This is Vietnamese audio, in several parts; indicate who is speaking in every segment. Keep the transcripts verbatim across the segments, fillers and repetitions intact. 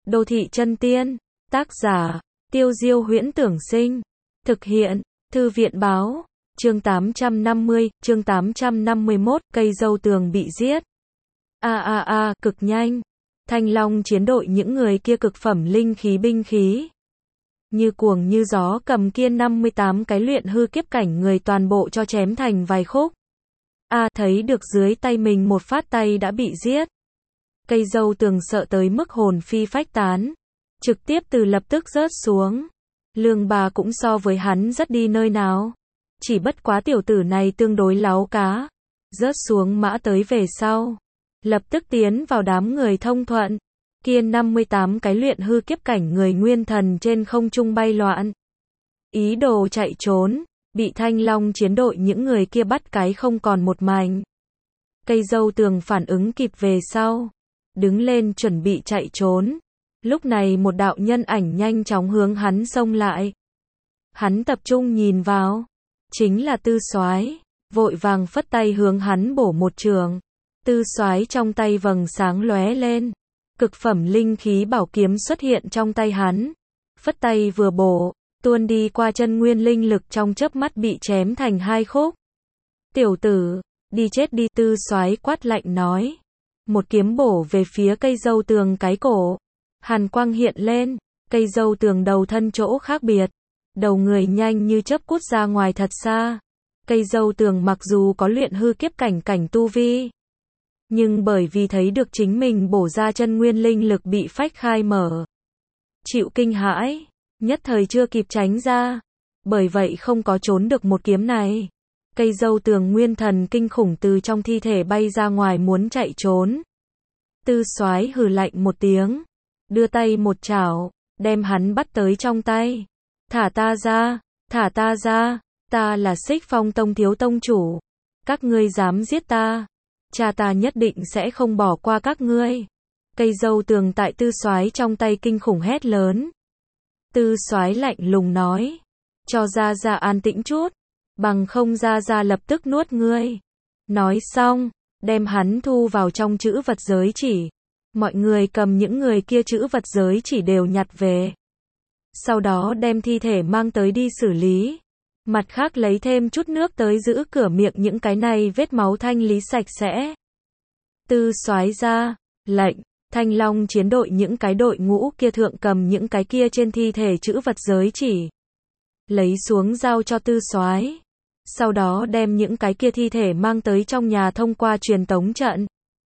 Speaker 1: Đô thị chân tiên. Tác giả, Tiêu Diêu Huyễn Tưởng Sinh. Thực hiện, Thư viện báo. Chương tám trăm năm mươi, chương tám trăm năm mươi mốt, cây dâu tường bị giết. A a a, cực nhanh. Thanh Long chiến đội những người kia cực phẩm linh khí binh khí. Như cuồng như gió cầm kia năm mươi tám cái luyện hư kiếp cảnh người toàn bộ cho chém thành vài khúc. A à, thấy được dưới tay mình một phát tay đã bị giết. Cây dâu tường sợ tới mức hồn phi phách tán. Trực tiếp từ lập tức rớt xuống. Lương bà cũng so với hắn rất đi nơi nào. Chỉ bất quá tiểu tử này tương đối láo cá. Rớt xuống mã tới về sau. Lập tức tiến vào đám người thông thuận. Kia năm mươi tám cái luyện hư kiếp cảnh người nguyên thần trên không trung bay loạn. Ý đồ chạy trốn. Bị Thanh Long chiến đội những người kia bắt cái không còn một mảnh. Cây dâu tường phản ứng kịp về sau. Đứng lên chuẩn bị chạy trốn. Lúc này một đạo nhân ảnh nhanh chóng hướng hắn xông lại. Hắn tập trung nhìn vào. Chính là Tư Soái. Vội vàng phất tay hướng hắn bổ một trường. Tư Soái trong tay vầng sáng lóe lên. Cực phẩm linh khí bảo kiếm xuất hiện trong tay hắn. Phất tay vừa bổ. Tuôn đi qua chân nguyên linh lực trong chớp mắt bị chém thành hai khúc. Tiểu tử, đi chết đi, Tư Soái quát lạnh nói. Một kiếm bổ về phía cây dâu tường cái cổ. Hàn quang hiện lên, cây dâu tường đầu thân chỗ khác biệt. Đầu người nhanh như chớp cút ra ngoài thật xa. Cây dâu tường mặc dù có luyện hư kiếp cảnh cảnh tu vi. Nhưng bởi vì thấy được chính mình bổ ra chân nguyên linh lực bị phách khai mở. Chịu kinh hãi. Nhất thời chưa kịp tránh ra. Bởi vậy không có trốn được một kiếm này. Cây dâu tường nguyên thần kinh khủng từ trong thi thể bay ra ngoài muốn chạy trốn. Tư Soái hừ lạnh một tiếng. Đưa tay một chảo. Đem hắn bắt tới trong tay. Thả ta ra. Thả ta ra. Ta là Xích Phong Tông thiếu tông chủ. Các ngươi dám giết ta. Cha ta nhất định sẽ không bỏ qua các ngươi. Cây dâu tường tại Tư Soái trong tay kinh khủng hét lớn. Tư Soái lạnh lùng nói. Cho ra ra an tĩnh chút. Bằng không ra ra lập tức nuốt ngươi. Nói xong. Đem hắn thu vào trong chữ vật giới chỉ. Mọi người cầm những người kia chữ vật giới chỉ đều nhặt về. Sau đó đem thi thể mang tới đi xử lý. Mặt khác lấy thêm chút nước tới giữ cửa miệng những cái này vết máu thanh lý sạch sẽ. Tư Soái ra. Lệnh. Thanh Long chiến đội những cái đội ngũ kia thượng cầm những cái kia trên thi thể chữ vật giới chỉ. Lấy xuống giao cho Tư Soái. Sau đó đem những cái kia thi thể mang tới trong nhà thông qua truyền tống trận.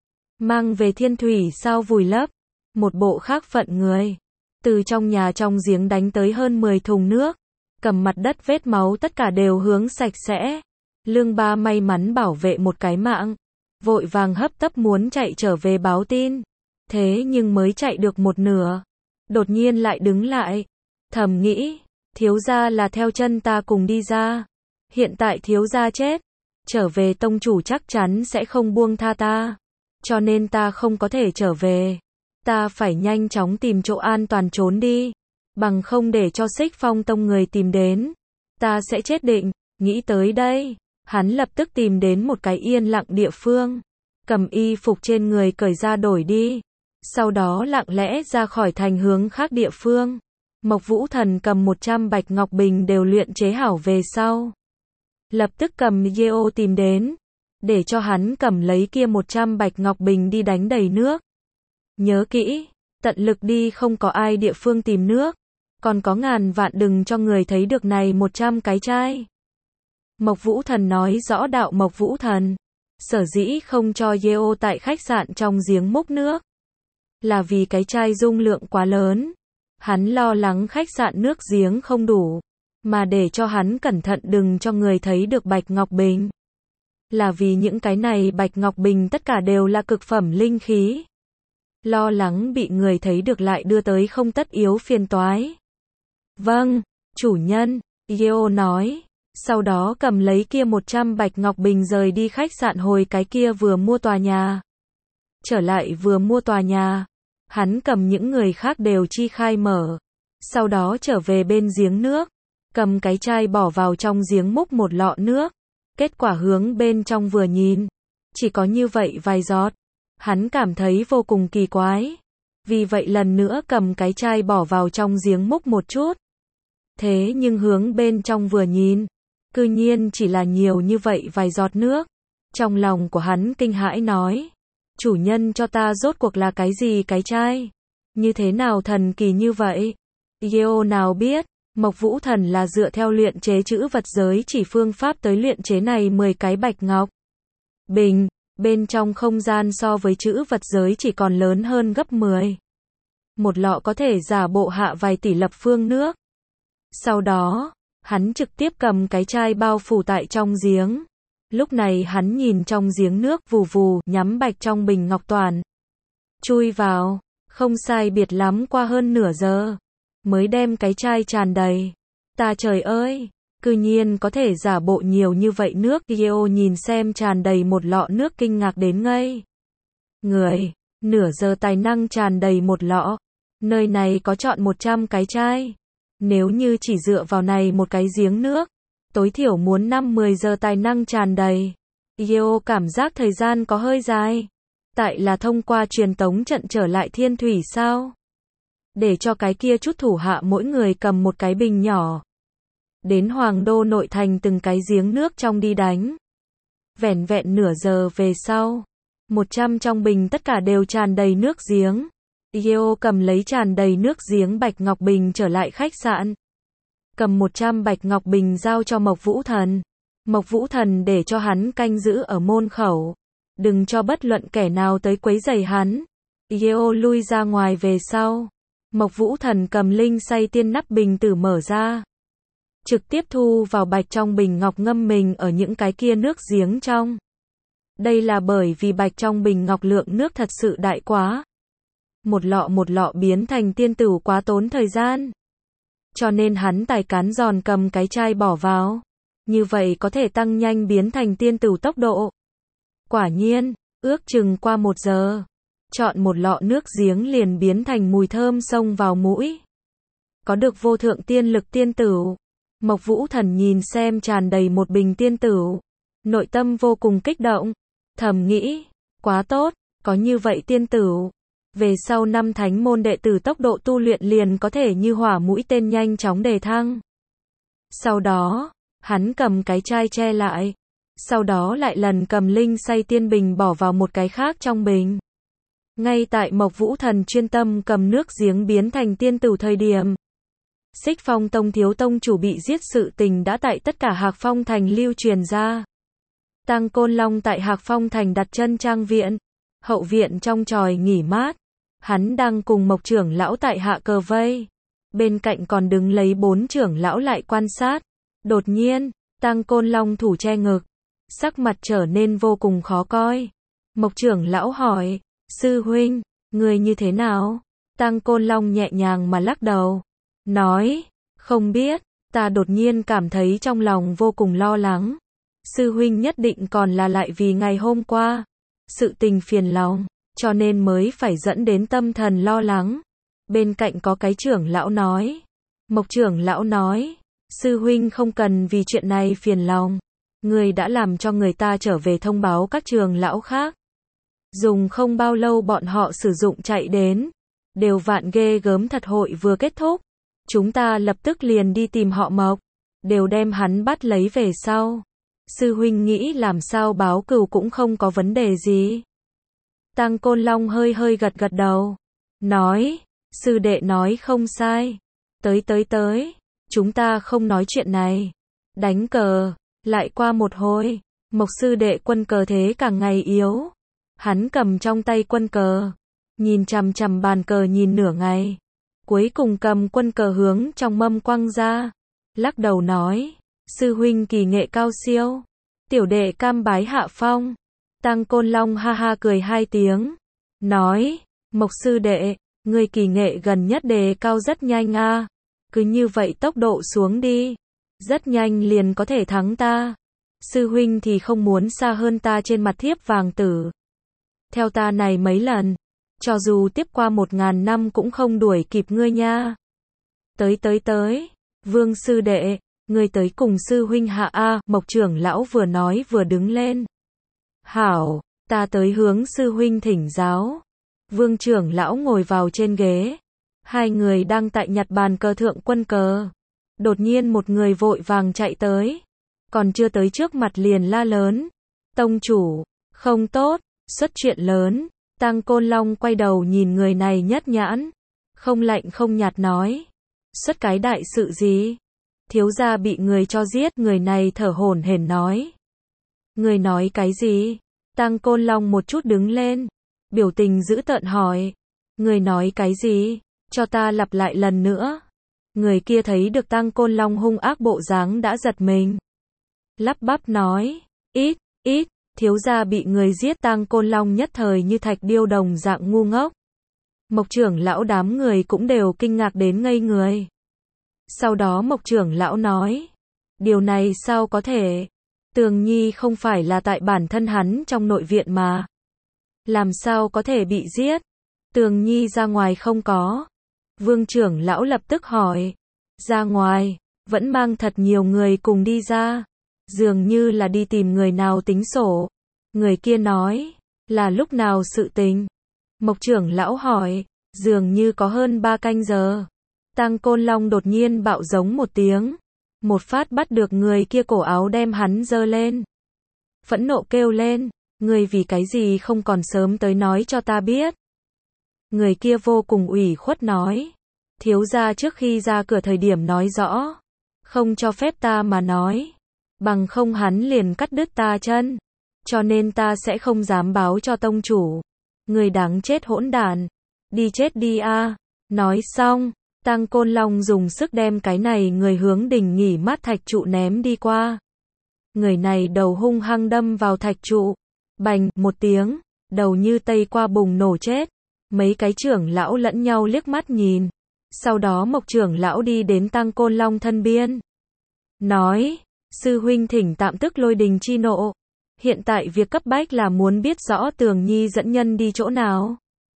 Speaker 1: Mang về thiên thủy sao vùi lấp. Một bộ khác phận người. Từ trong nhà trong giếng đánh tới hơn mười thùng nước. Cầm mặt đất vết máu tất cả đều hướng sạch sẽ. Lương Ba may mắn bảo vệ một cái mạng. Vội vàng hấp tấp muốn chạy trở về báo tin. Thế nhưng mới chạy được một nửa. Đột nhiên lại đứng lại. Thầm nghĩ. Thiếu gia là theo chân ta cùng đi ra. Hiện tại thiếu gia chết. Trở về tông chủ chắc chắn sẽ không buông tha ta. Cho nên ta không có thể trở về. Ta phải nhanh chóng tìm chỗ an toàn trốn đi. Bằng không để cho Xích Phong Tông người tìm đến. Ta sẽ chết định. Nghĩ tới đây. Hắn lập tức tìm đến một cái yên lặng địa phương. Cầm y phục trên người cởi ra đổi đi. Sau đó lặng lẽ ra khỏi thành hướng khác địa phương. Mộc Vũ Thần cầm một trăm bạch ngọc bình đều luyện chế hảo về sau. Lập tức cầm Yeo tìm đến. Để cho hắn cầm lấy kia một trăm bạch ngọc bình đi đánh đầy nước. Nhớ kỹ. Tận lực đi không có ai địa phương tìm nước. Còn có ngàn vạn đừng cho người thấy được này một trăm cái chai. Mộc Vũ Thần nói rõ đạo Mộc Vũ Thần. Sở dĩ không cho Yeo tại khách sạn trong giếng múc nước. Là vì cái chai dung lượng quá lớn. Hắn lo lắng khách sạn nước giếng không đủ. Mà để cho hắn cẩn thận đừng cho người thấy được bạch ngọc bình. Là vì những cái này bạch ngọc bình tất cả đều là cực phẩm linh khí. Lo lắng bị người thấy được lại đưa tới không tất yếu phiền toái. Vâng, chủ nhân, Yeo nói. Sau đó cầm lấy kia một trăm bạch ngọc bình rời đi khách sạn hồi cái kia vừa mua tòa nhà. Trở lại vừa mua tòa nhà. Hắn cầm những người khác đều chi khai mở. Sau đó trở về bên giếng nước. Cầm cái chai bỏ vào trong giếng múc một lọ nước. Kết quả hướng bên trong vừa nhìn. Chỉ có như vậy vài giọt. Hắn cảm thấy vô cùng kỳ quái. Vì vậy lần nữa cầm cái chai bỏ vào trong giếng múc một chút. Thế nhưng hướng bên trong vừa nhìn, cư nhiên chỉ là nhiều như vậy vài giọt nước. Trong lòng của hắn kinh hãi nói, chủ nhân cho ta rốt cuộc là cái gì cái chai? Như thế nào thần kỳ như vậy? Yeo nào biết, Mộc Vũ Thần là dựa theo luyện chế chữ vật giới chỉ phương pháp tới luyện chế này mười cái bạch ngọc bình, bên trong không gian so với chữ vật giới chỉ còn lớn hơn gấp mười. Một lọ có thể giả bộ hạ vài tỷ lập phương nước. Sau đó, hắn trực tiếp cầm cái chai bao phủ tại trong giếng. Lúc này hắn nhìn trong giếng nước vù vù, nhắm bạch trong bình ngọc toàn. Chui vào, không sai biệt lắm qua hơn nửa giờ, mới đem cái chai tràn đầy. Ta trời ơi, cư nhiên có thể giả bộ nhiều như vậy nước. Yeo nhìn xem tràn đầy một lọ nước kinh ngạc đến ngây người, nửa giờ tài năng tràn đầy một lọ. Nơi này có chọn một trăm cái chai. Nếu như chỉ dựa vào này một cái giếng nước, tối thiểu muốn năm mười giờ tài năng tràn đầy. Yeo cảm giác thời gian có hơi dài. Tại là thông qua truyền tống trận trở lại thiên thủy sao? Để cho cái kia chút thủ hạ mỗi người cầm một cái bình nhỏ. Đến Hoàng Đô nội thành từng cái giếng nước trong đi đánh. Vẻn vẹn nửa giờ về sau, một trăm trong bình tất cả đều tràn đầy nước giếng. Yeo cầm lấy tràn đầy nước giếng bạch ngọc bình trở lại khách sạn. Cầm một trăm bạch ngọc bình giao cho Mộc Vũ Thần. Mộc Vũ Thần để cho hắn canh giữ ở môn khẩu. Đừng cho bất luận kẻ nào tới quấy rầy hắn. Yeo lui ra ngoài về sau. Mộc Vũ Thần cầm linh say tiên nắp bình tử mở ra. Trực tiếp thu vào bạch trong bình ngọc ngâm mình ở những cái kia nước giếng trong. Đây là bởi vì bạch trong bình ngọc lượng nước thật sự đại quá. Một lọ một lọ biến thành tiên tử quá tốn thời gian. Cho nên hắn tài cán giòn cầm cái chai bỏ vào. Như vậy có thể tăng nhanh biến thành tiên tử tốc độ. Quả nhiên, ước chừng qua một giờ, chọn một lọ nước giếng liền biến thành mùi thơm xông vào mũi. Có được vô thượng tiên lực tiên tử. Mộc Vũ Thần nhìn xem tràn đầy một bình tiên tử. Nội tâm vô cùng kích động. Thầm nghĩ, quá tốt, có như vậy tiên tử. Về sau năm thánh môn đệ tử tốc độ tu luyện liền có thể như hỏa mũi tên nhanh chóng đề thăng. Sau đó, hắn cầm cái chai che lại. Sau đó lại lần cầm linh say tiên bình bỏ vào một cái khác trong bình. Ngay tại Mộc Vũ Thần chuyên tâm cầm nước giếng biến thành tiên tử thời điểm. Xích Phong Tông thiếu tông chủ bị giết sự tình đã tại tất cả Hạc Phong Thành lưu truyền ra. Tăng Côn Long tại Hạc Phong Thành đặt chân trang viện. Hậu viện trong tròi nghỉ mát. Hắn đang cùng Mộc trưởng lão tại hạ cờ vây. Bên cạnh còn đứng lấy bốn trưởng lão lại quan sát. Đột nhiên, Tăng Côn Long thủ che ngực. Sắc mặt trở nên vô cùng khó coi. Mộc trưởng lão hỏi, sư huynh, người như thế nào? Tăng Côn Long nhẹ nhàng mà lắc đầu. Nói, không biết, ta đột nhiên cảm thấy trong lòng vô cùng lo lắng. Sư huynh nhất định còn là lại vì ngày hôm qua. Sự tình phiền lòng, cho nên mới phải dẫn đến tâm thần lo lắng. Bên cạnh có cái trưởng lão nói. Mộc trưởng lão nói, sư huynh không cần vì chuyện này phiền lòng. Người đã làm cho người ta trở về thông báo các trường lão khác. Dùng không bao lâu bọn họ sử dụng chạy đến. Đều vạn ghê gớm thật hội vừa kết thúc. Chúng ta lập tức liền đi tìm họ Mộc. Đều đem hắn bắt lấy về sau. Sư huynh nghĩ làm sao báo cừu cũng không có vấn đề gì. Tăng Côn Long hơi hơi gật gật đầu. Nói, sư đệ nói không sai. Tới tới tới, chúng ta không nói chuyện này. Đánh cờ. Lại qua một hồi, Mộc sư đệ quân cờ thế càng ngày yếu. Hắn cầm trong tay quân cờ, nhìn chằm chằm bàn cờ nhìn nửa ngày. Cuối cùng cầm quân cờ hướng trong mâm quăng ra. Lắc đầu nói, sư huynh kỳ nghệ cao siêu. Tiểu đệ cam bái hạ phong. Tăng Côn Long ha ha cười hai tiếng. Nói, Mộc sư đệ, người kỳ nghệ gần nhất đề cao rất nhanh a. Cứ như vậy tốc độ xuống đi. Rất nhanh liền có thể thắng ta. Sư huynh thì không muốn xa hơn ta trên mặt thiếp vàng tử. Theo ta này mấy lần. Cho dù tiếp qua một ngàn năm cũng không đuổi kịp ngươi nha. Tới tới tới. Vương sư đệ. Ngươi tới cùng sư huynh hạ a. Mộc trưởng lão vừa nói vừa đứng lên. Hảo. Ta tới hướng sư huynh thỉnh giáo. Vương trưởng lão ngồi vào trên ghế. Hai người đang tại nhặt bàn cờ thượng quân cờ. Đột nhiên một người vội vàng chạy tới. Còn chưa tới trước mặt liền la lớn. Tông chủ, không tốt, xuất chuyện lớn. Tăng Côn Long quay đầu nhìn người này nhất nhãn. Không lạnh không nhạt nói. Xuất cái đại sự gì? Thiếu gia bị người cho giết, người này thở hổn hển nói. Người nói cái gì? Tăng Côn Long một chút đứng lên. Biểu tình dữ tợn hỏi. Người nói cái gì? Cho ta lặp lại lần nữa. Người kia thấy được Tăng Côn Long hung ác bộ dáng đã giật mình. Lắp bắp nói. Ít, ít, thiếu gia bị người giết. Tăng Côn Long nhất thời như thạch điêu đồng dạng ngu ngốc. Mộc trưởng lão đám người cũng đều kinh ngạc đến ngây người. Sau đó Mộc trưởng lão nói. Điều này sao có thể? Tường Nhi không phải là tại bản thân hắn trong nội viện mà. Làm sao có thể bị giết? Tường Nhi ra ngoài không có. Vương trưởng lão lập tức hỏi. Ra ngoài, vẫn mang thật nhiều người cùng đi ra. Dường như là đi tìm người nào tính sổ. Người kia nói. Là lúc nào sự tình? Mộc trưởng lão hỏi. Dường như có hơn ba canh giờ. Tăng Côn Long đột nhiên bạo giống một tiếng. Một phát bắt được người kia cổ áo đem hắn giơ lên. Phẫn nộ kêu lên. Người vì cái gì không còn sớm tới nói cho ta biết. Người kia vô cùng ủy khuất nói. Thiếu gia trước khi ra cửa thời điểm nói rõ. Không cho phép ta mà nói. Bằng không hắn liền cắt đứt ta chân. Cho nên ta sẽ không dám báo cho tông chủ. Người đáng chết hỗn đản. Đi chết đi a. Nói xong. Tăng Côn Long dùng sức đem cái này người hướng đỉnh nghỉ mát thạch trụ ném đi qua. Người này đầu hung hăng đâm vào thạch trụ. Bành, một tiếng, đầu như tây qua bùng nổ chết. Mấy cái trưởng lão lẫn nhau liếc mắt nhìn. Sau đó Mộc trưởng lão đi đến Tăng Côn Long thân biên. Nói, sư huynh thỉnh tạm tức lôi đình chi nộ. Hiện tại việc cấp bách là muốn biết rõ Tường Nhi dẫn nhân đi chỗ nào.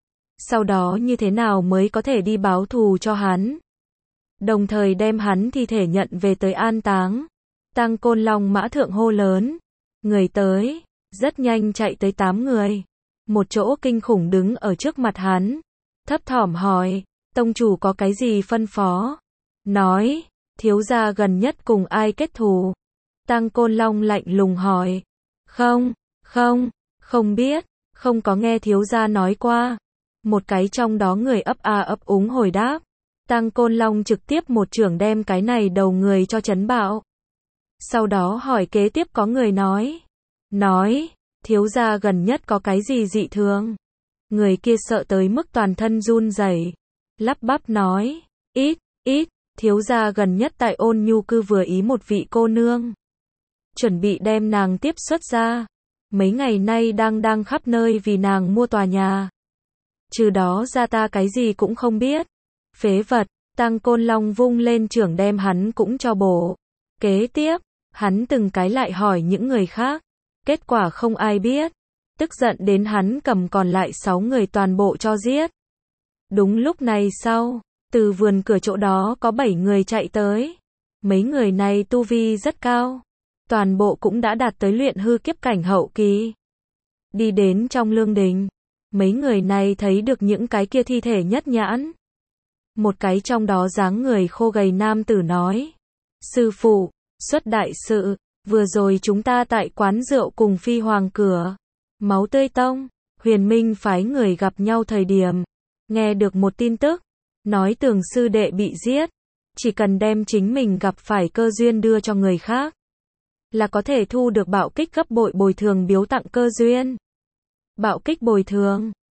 Speaker 1: Sau đó như thế nào mới có thể đi báo thù cho hắn. Đồng thời đem hắn thi thể nhận về tới an táng. Tăng Côn Long mã thượng hô lớn. Người tới, rất nhanh chạy tới tám người. Một chỗ kinh khủng đứng ở trước mặt hắn. Thấp thỏm hỏi, tông chủ có cái gì phân phó? Nói, thiếu gia gần nhất cùng ai kết thù? Tăng Côn Long lạnh lùng hỏi. Không, không, không biết, không có nghe thiếu gia nói qua. Một cái trong đó người ấp a ấp úng hồi đáp. Tăng Côn Long trực tiếp một chưởng đem cái này đầu người cho chấn bạo. Sau đó hỏi kế tiếp có người nói. Nói, thiếu gia gần nhất có cái gì dị thường? Người kia sợ tới mức toàn thân run rẩy, lắp bắp nói. Ít, ít, thiếu gia gần nhất tại Ôn Nhu cư vừa ý một vị cô nương. Chuẩn bị đem nàng tiếp xuất ra. Mấy ngày nay đang đang khắp nơi vì nàng mua tòa nhà. Trừ đó ra ta cái gì cũng không biết. Phế vật, Tăng Côn Long vung lên chưởng đem hắn cũng cho bổ. Kế tiếp, hắn từng cái lại hỏi những người khác. Kết quả không ai biết. Tức giận đến hắn cầm còn lại sáu người toàn bộ cho giết. Đúng lúc này sau, từ vườn cửa chỗ đó có bảy người chạy tới. Mấy người này tu vi rất cao. Toàn bộ cũng đã đạt tới luyện hư kiếp cảnh hậu kỳ. Đi đến trong lương đình. Mấy người này thấy được những cái kia thi thể nhất nhãn. Một cái trong đó dáng người khô gầy nam tử nói. Sư phụ, xuất đại sự, vừa rồi chúng ta tại quán rượu cùng Phi Hoàng cửa. Máu tươi tông, Huyền Minh phái người gặp nhau thời điểm. Nghe được một tin tức, nói Tường sư đệ bị giết. Chỉ cần đem chính mình gặp phải cơ duyên đưa cho người khác. Là có thể thu được bạo kích gấp bội bồi thường biếu tặng cơ duyên. Bạo kích bồi thường.